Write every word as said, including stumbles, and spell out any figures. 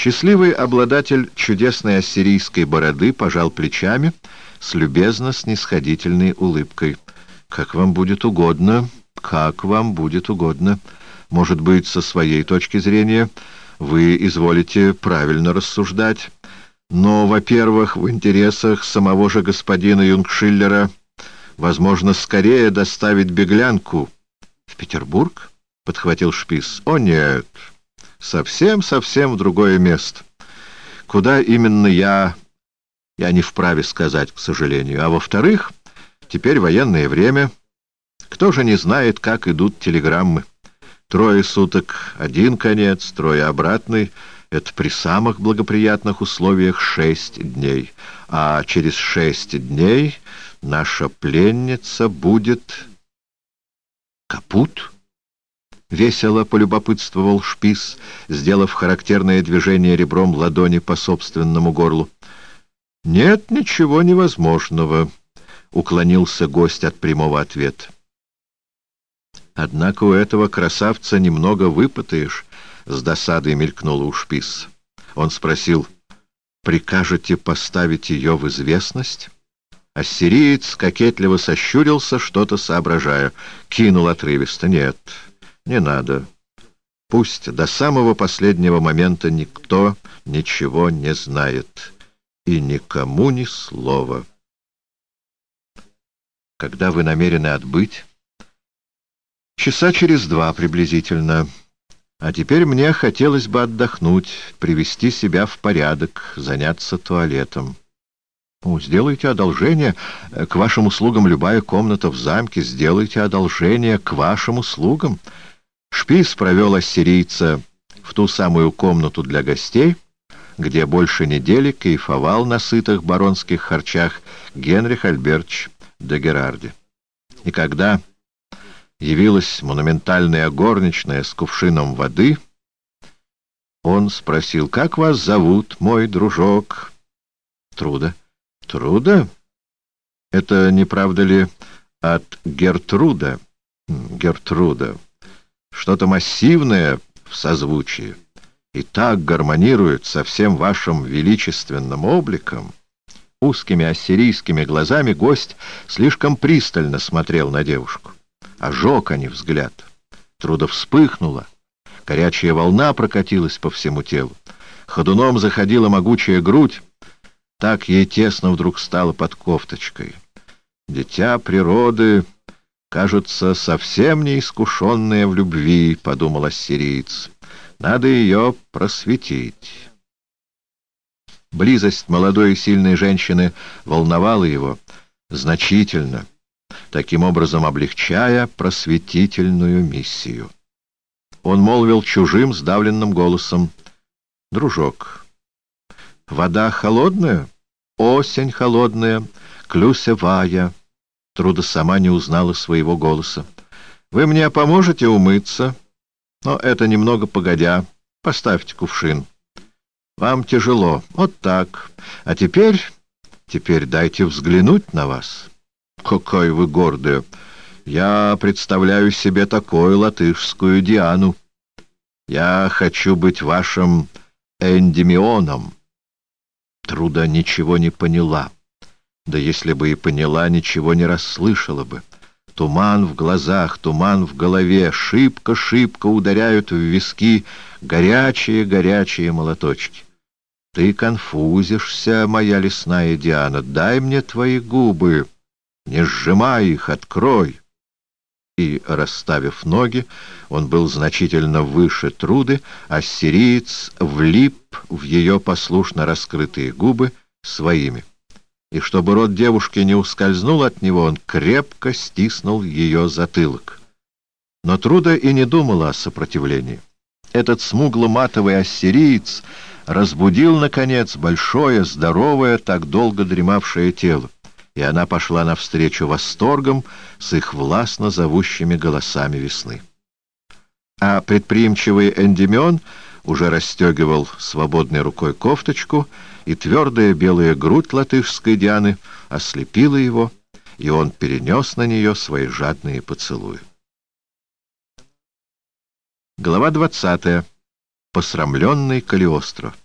Счастливый обладатель чудесной ассирийской бороды пожал плечами с любезно-снисходительной улыбкой. «Как вам будет угодно, как вам будет угодно. Может быть, со своей точки зрения вы изволите правильно рассуждать, но, во-первых, в интересах самого же господина Юнгшиллера возможно скорее доставить беглянку в Петербург?» — подхватил Шпис. «О, нет, совсем-совсем в другое место. Куда именно я, я не вправе сказать, к сожалению. А во-вторых, теперь военное время. Кто же не знает, как идут телеграммы? Трое суток — один конец, трое — обратный. Это при самых благоприятных условиях шесть дней. А через шесть дней наша пленница будет... капут?» — весело полюбопытствовал Шпис, сделав характерное движение ребром ладони по собственному горлу. «Нет ничего невозможного», — уклонился гость от прямого ответа. «Однако у этого красавца немного выпытаешь», — с досадой мелькнуло у Шписса. Он спросил: «Прикажете поставить ее в известность?» Ассириец кокетливо сощурился, что-то соображая. Кинул отрывисто: «Нет, не надо. Пусть до самого последнего момента никто ничего не знает. И никому ни слова». «Когда вы намерены отбыть?» «Часа через два приблизительно. А теперь мне хотелось бы отдохнуть, привести себя в порядок, заняться туалетом». «О, сделайте одолжение, к вашим услугам любая комната в замке, сделайте одолжение, к вашим услугам». Шпис провел ассирийца в ту самую комнату для гостей, где больше недели кайфовал на сытых баронских харчах Генрих Альбертович де Герарди. И когда явилась монументальная горничная с кувшином воды, он спросил: «Как вас зовут, мой дружок?» «Труда». «Труда? Это, не правда ли, от Гертруда?» «Гертруда. Что-то массивное в созвучии и так гармонирует со всем вашим величественным обликом». Узкими ассирийскими глазами гость слишком пристально смотрел на девушку. Ожег они взгляд. Труда вспыхнула. Горячая волна прокатилась по всему телу. Ходуном заходила могучая грудь. Так ей тесно вдруг стало под кофточкой. «Дитя природы, кажется, совсем неискушенная в любви», — подумал ассириец. «Надо ее просветить». Близость молодой и сильной женщины волновала его значительно, таким образом облегчая просветительную миссию. Он молвил чужим сдавленным голосом: «Дружок, вода холодная, осень холодная, клюсевая». Труда сама не узнала своего голоса. «Вы мне поможете умыться? Но это немного погодя. Поставьте кувшин. Вам тяжело. Вот так. А теперь... теперь дайте взглянуть на вас». «Какая вы гордая! Я представляю себе такую латышскую Диану. Я хочу быть вашим Эндимионом». Труда ничего не поняла. Да если бы и поняла, ничего не расслышала бы. Туман в глазах, туман в голове, шибко-шибко ударяют в виски горячие-горячие молоточки. «Ты конфузишься, моя лесная Диана, дай мне твои губы, не сжимай их, открой». И, расставив ноги, он был значительно выше Труды, а ассириец влип в ее послушно раскрытые губы своими. И чтобы рот девушки не ускользнул от него, он крепко стиснул ее затылок. Но Труда и не думала о сопротивлении. Этот смугло-матовый ассириец разбудил, наконец, большое, здоровое, так долго дремавшее тело, и она пошла навстречу восторгом с их властно зовущими голосами весны. А предприимчивый Эндимион уже расстегивал свободной рукой кофточку, и твердая белая грудь латышской Дианы ослепила его, и он перенес на нее свои жадные поцелуи. Глава двадцатая. Посрамленный Калиостро.